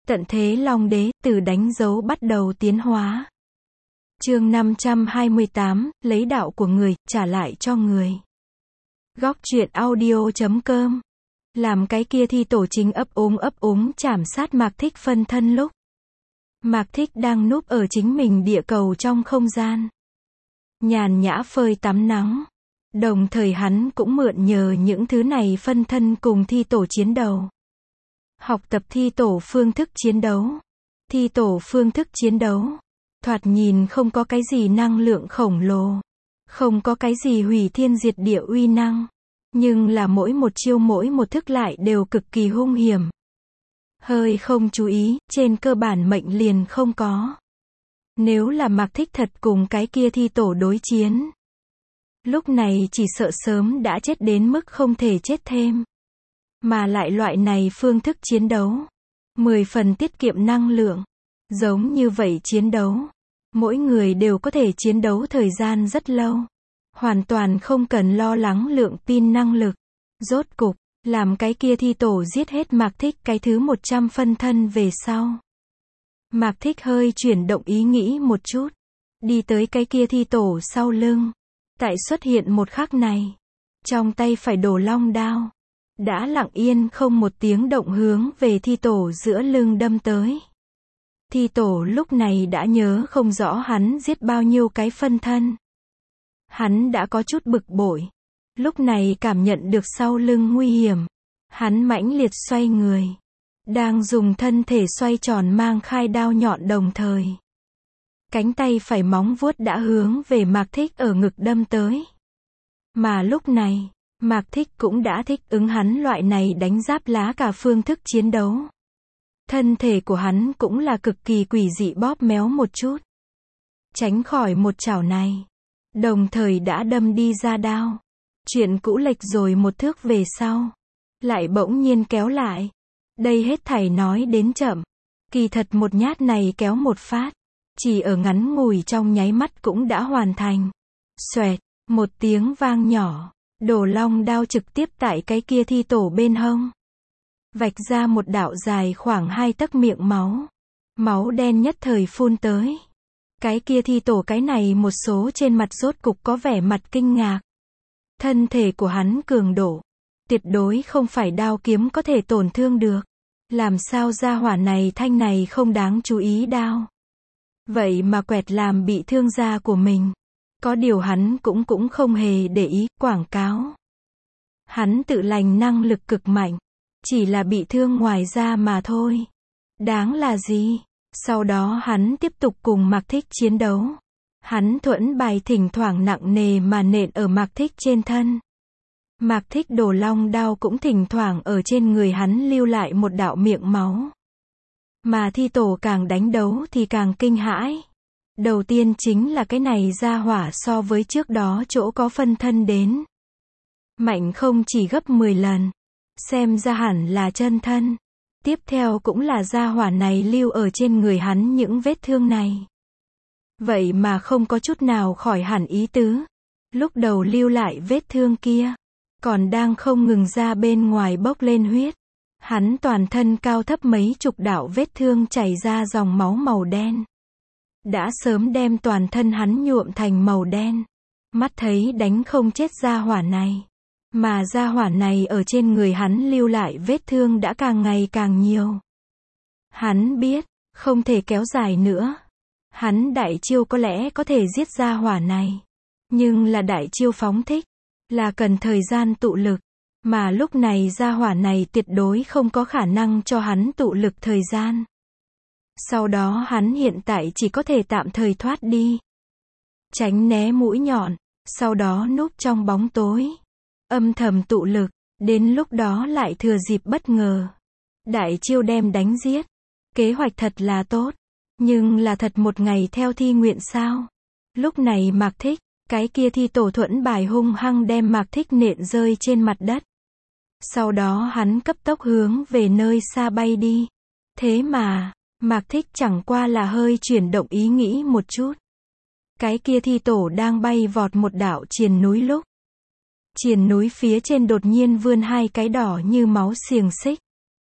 Tận thế Long Đế, từ đánh dấu bắt đầu tiến hóa. Chương 528, lấy đạo của người, trả lại cho người. Góc truyện audio.com. Làm cái kia Thi Tổ chính ấp úng chảm sát Mạc Thích phân thân lúc Mạc Thích đang núp ở chính mình địa cầu trong không gian, nhàn nhã phơi tắm nắng. Đồng thời hắn cũng mượn nhờ những thứ này phân thân cùng Thi Tổ chiến đấu. Học tập Thi Tổ phương thức chiến đấu. Thi Tổ phương thức chiến đấu, thoạt nhìn không có cái gì năng lượng khổng lồ, không có cái gì hủy thiên diệt địa uy năng, nhưng là mỗi một chiêu mỗi một thức lại đều cực kỳ hung hiểm. Hơi không chú ý, trên cơ bản mệnh liền không có. Nếu là Mạc Thích thật cùng cái kia Thi Tổ đối chiến, lúc này chỉ sợ sớm đã chết đến mức không thể chết thêm. Mà lại loại này phương thức chiến đấu, 10 phần tiết kiệm năng lượng. Giống như vậy chiến đấu, mỗi người đều có thể chiến đấu thời gian rất lâu. Hoàn toàn không cần lo lắng lượng pin năng lực. Rốt cục, làm cái kia Thi Tổ giết hết Mạc Thích cái thứ 100 phân thân về sau. Mạc Thích hơi chuyển động ý nghĩ một chút, đi tới cái kia Thi Tổ sau lưng. Tại xuất hiện một khắc này, trong tay phải đổ long đao, đã lặng yên không một tiếng động hướng về Thi Tổ giữa lưng đâm tới. Thi Tổ lúc này đã nhớ không rõ hắn giết bao nhiêu cái phân thân. Hắn đã có chút bực bội. Lúc này cảm nhận được sau lưng nguy hiểm, hắn mãnh liệt xoay người, đang dùng thân thể xoay tròn mang khai đao nhọn đồng thời. Cánh tay phải móng vuốt đã hướng về Mạc Thích ở ngực đâm tới. Mà lúc này, Mạc Thích cũng đã thích ứng hắn loại này đánh giáp lá cả phương thức chiến đấu. Thân thể của hắn cũng là cực kỳ quỷ dị bóp méo một chút, tránh khỏi một chảo này, đồng thời đã đâm đi ra đao. Chuyện cũ lệch rồi một thước về sau, lại bỗng nhiên kéo lại. Đây hết thảy nói đến chậm, kỳ thật một nhát này kéo một phát, chỉ ở ngắn ngủi trong nháy mắt cũng đã hoàn thành. Xoẹt, một tiếng vang nhỏ, đổ long đao trực tiếp tại cái kia Thi Tổ bên hông, vạch ra một đạo dài khoảng 2 tấc miệng máu. Máu đen nhất thời phun tới. Cái kia Thi Tổ cái này một số trên mặt rốt cục có vẻ mặt kinh ngạc. Thân thể của hắn cường độ, tuyệt đối không phải đao kiếm có thể tổn thương được. Làm sao gia hỏa này thanh này không đáng chú ý đao, vậy mà quẹt làm bị thương da của mình. Có điều hắn cũng không hề để ý, quảng cáo. Hắn tự lành năng lực cực mạnh, chỉ là bị thương ngoài da mà thôi. Đáng là gì? Sau đó hắn tiếp tục cùng Mạc Thích chiến đấu. Hắn thuẫn bài thỉnh thoảng nặng nề mà nện ở Mạc Thích trên thân. Mạc Thích đổ long đao cũng thỉnh thoảng ở trên người hắn lưu lại một đạo miệng máu. Mà Thi Tổ càng đánh đấu thì càng kinh hãi. Đầu tiên chính là cái này gia hỏa so với trước đó chỗ có phân thân đến mạnh không chỉ gấp 10 lần. Xem ra hẳn là chân thân. Tiếp theo cũng là gia hỏa này lưu ở trên người hắn những vết thương này. Vậy mà không có chút nào khỏi hẳn ý tứ. Lúc đầu lưu lại vết thương kia, còn đang không ngừng ra bên ngoài bốc lên huyết. Hắn toàn thân cao thấp mấy chục đạo vết thương chảy ra dòng máu màu đen. Đã sớm đem toàn thân hắn nhuộm thành màu đen. Mắt thấy đánh không chết gia hỏa này. Mà gia hỏa này ở trên người hắn lưu lại vết thương đã càng ngày càng nhiều. Hắn biết, không thể kéo dài nữa. Hắn đại chiêu có lẽ có thể giết gia hỏa này. Nhưng là đại chiêu phóng thích, là cần thời gian tụ lực. Mà lúc này gia hỏa này tuyệt đối không có khả năng cho hắn tụ lực thời gian. Sau đó hắn hiện tại chỉ có thể tạm thời thoát đi, tránh né mũi nhọn, sau đó núp trong bóng tối, âm thầm tụ lực, đến lúc đó lại thừa dịp bất ngờ. Đại chiêu đem đánh giết. Kế hoạch thật là tốt, nhưng là thật một ngày theo thi nguyện sao? Lúc này Mạc Thích, cái kia Thi Tổ thuẫn bài hung hăng đem Mạc Thích nện rơi trên mặt đất. Sau đó hắn cấp tốc hướng về nơi xa bay đi. Thế mà, Mạc Thích chẳng qua là hơi chuyển động ý nghĩ một chút. Cái kia Thi Tổ đang bay vọt một đạo triền núi lúc. Triền núi phía trên đột nhiên vươn 2 cái đỏ như máu xiềng xích.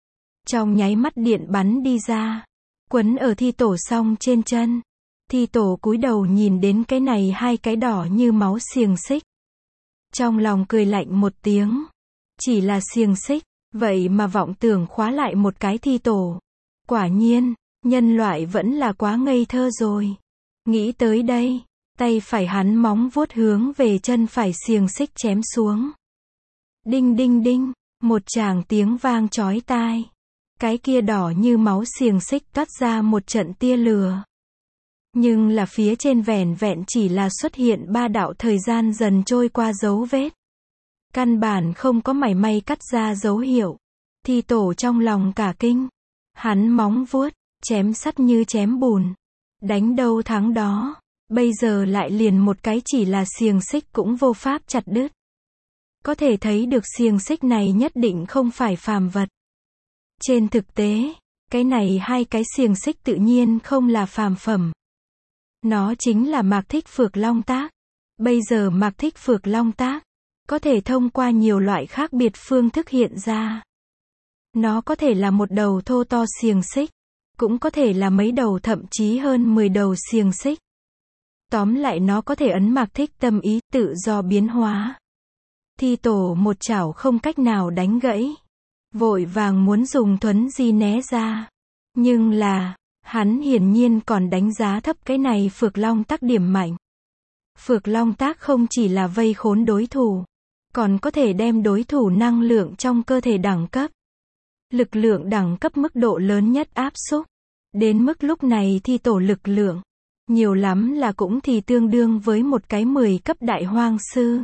Trong nháy mắt điện bắn đi ra, quấn ở thi tổ song trên chân. Thi tổ cúi đầu nhìn đến cái này hai cái đỏ như máu xiềng xích. Trong lòng cười lạnh một tiếng. Chỉ là xiềng xích, vậy mà vọng tưởng khóa lại một cái thi tổ. Quả nhiên, nhân loại vẫn là quá ngây thơ rồi. Nghĩ tới đây, tay phải hắn móng vuốt hướng về chân phải xiềng xích chém xuống. Đinh đinh đinh, một tràng tiếng vang chói tai. Cái kia đỏ như máu xiềng xích toát ra một trận tia lửa. Nhưng là phía trên vẻn vẹn chỉ là xuất hiện 3 đạo thời gian dần trôi qua dấu vết. Căn bản không có mảy may cắt ra dấu hiệu. Thi tổ trong lòng cả kinh. Hắn móng vuốt, chém sắt như chém bùn. Đánh đâu thắng đó. Bây giờ lại liền một cái chỉ là xiềng xích cũng vô pháp chặt đứt. Có thể thấy được xiềng xích này nhất định không phải phàm vật. Trên thực tế, cái này hai cái xiềng xích tự nhiên không là phàm phẩm. Nó chính là Mạc Thích Phược Long Tác. Bây giờ Mạc Thích Phược Long Tác có thể thông qua nhiều loại khác biệt phương thức hiện ra. Nó có thể là một đầu thô to xiềng xích, cũng có thể là mấy đầu thậm chí hơn 10 đầu xiềng xích. Tóm lại nó có thể ấn Mạc Thích tâm ý, tự do biến hóa. Thi tổ một chảo không cách nào đánh gãy. Vội vàng muốn dùng thuấn di né ra. Nhưng là, hắn hiển nhiên còn đánh giá thấp cái này Phược Long Tác điểm mạnh. Phược Long Tác không chỉ là vây khốn đối thủ, còn có thể đem đối thủ năng lượng trong cơ thể đẳng cấp. Lực lượng đẳng cấp mức độ lớn nhất áp xúc. Đến mức lúc này thi tổ lực lượng, nhiều lắm là cũng thì tương đương với một cái 10 cấp đại hoang sư.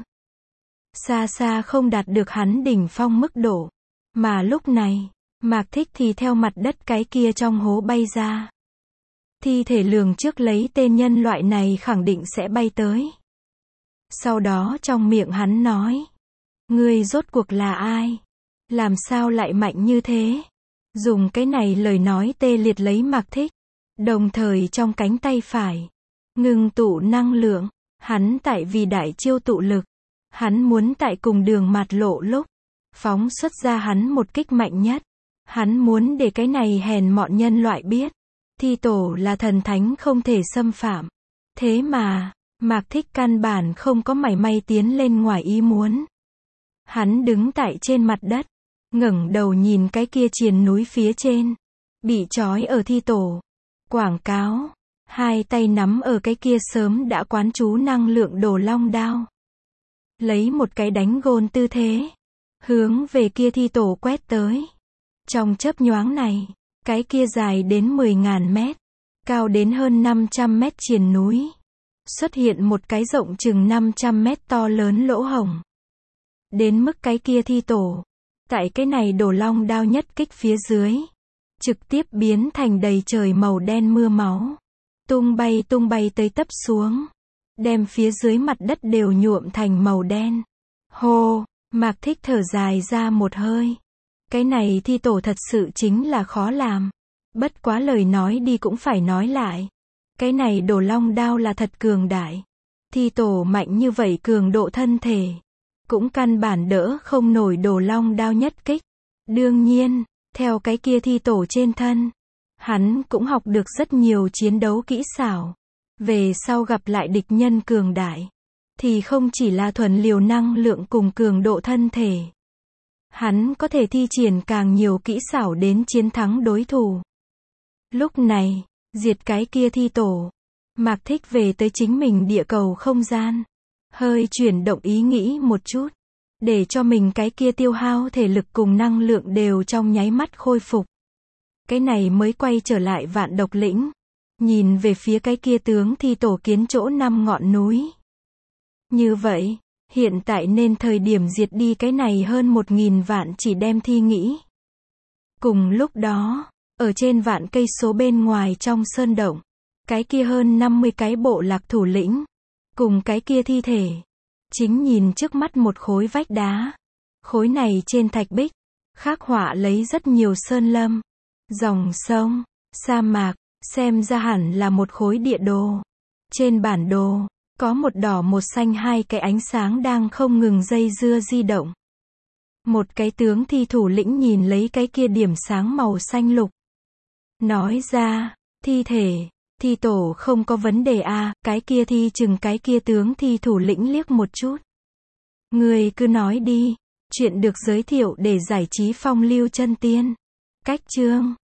Xa xa không đạt được hắn đỉnh phong mức độ. Mà lúc này, Mạc Thích thì theo mặt đất cái kia trong hố bay ra. Thi thể lường trước lấy tên nhân loại này khẳng định sẽ bay tới. Sau đó trong miệng hắn nói. Ngươi rốt cuộc là ai? Làm sao lại mạnh như thế? Dùng cái này lời nói tê liệt lấy Mạc Thích. Đồng thời trong cánh tay phải, ngừng tụ năng lượng. Hắn tại vì đại chiêu tụ lực. Hắn muốn tại cùng đường mạt lộ lúc phóng xuất ra hắn một kích mạnh nhất. Hắn muốn để cái này hèn mọn nhân loại biết. Thi tổ là thần thánh không thể xâm phạm. Thế mà, Mạc Thích căn bản không có mảy may tiến lên ngoài ý muốn. Hắn đứng tại trên mặt đất, ngẩng đầu nhìn cái kia triền núi phía trên. Bị trói ở thi tổ. Quảng cáo. Hai tay nắm ở cái kia sớm đã quán chú năng lượng đồ long đao. Lấy một cái đánh gôn tư thế. Hướng về kia thi tổ quét tới. Trong chớp nhoáng này, cái kia dài đến 10.000 mét, cao đến hơn 500 mét triền núi. Xuất hiện một cái rộng chừng 500 mét to lớn lỗ hổng. Đến mức cái kia thi tổ, tại cái này đổ long đao nhất kích phía dưới, trực tiếp biến thành đầy trời màu đen mưa máu. Tung bay tới tấp xuống. Đem phía dưới mặt đất đều nhuộm thành màu đen. Hô, Mạc Thích thở dài ra một hơi. Cái này thi tổ thật sự chính là khó làm. Bất quá lời nói đi cũng phải nói lại. Cái này đổ long đao là thật cường đại. Thi tổ mạnh như vậy cường độ thân thể. Cũng căn bản đỡ không nổi đổ long đao nhất kích. Đương nhiên, theo cái kia thi tổ trên thân, hắn cũng học được rất nhiều chiến đấu kỹ xảo. Về sau gặp lại địch nhân cường đại, thì không chỉ là thuần liều năng lượng cùng cường độ thân thể. Hắn có thể thi triển càng nhiều kỹ xảo đến chiến thắng đối thủ. Lúc này, diệt cái kia thi tổ, Mạc Thích về tới chính mình địa cầu không gian. Hơi chuyển động ý nghĩ một chút. Để cho mình cái kia tiêu hao thể lực cùng năng lượng đều trong nháy mắt khôi phục. Cái này mới quay trở lại Vạn Độc Lĩnh. Nhìn về phía cái kia tướng thi tổ kiến chỗ 5 ngọn núi. Như vậy, hiện tại nên thời điểm diệt đi cái này hơn 1.000 vạn chỉ đem thi nghĩ. Cùng lúc đó, ở trên vạn cây số bên ngoài trong sơn động, cái kia hơn 50 cái bộ lạc thủ lĩnh, cùng cái kia thi thể, chính nhìn trước mắt một khối vách đá. Khối này trên thạch bích, khắc họa lấy rất nhiều sơn lâm, dòng sông, sa mạc, xem ra hẳn là một khối địa đồ. Trên bản đồ, có một đỏ một xanh hai cái ánh sáng đang không ngừng dây dưa di động. Một cái tướng thi thủ lĩnh nhìn lấy cái kia điểm sáng màu xanh lục. Nói ra, thi thể, thi tổ không có vấn đề à, cái kia thi chừng cái kia tướng thi thủ lĩnh liếc một chút. Người cứ nói đi, chuyện được giới thiệu để giải trí phong lưu chân tiên. Cách chương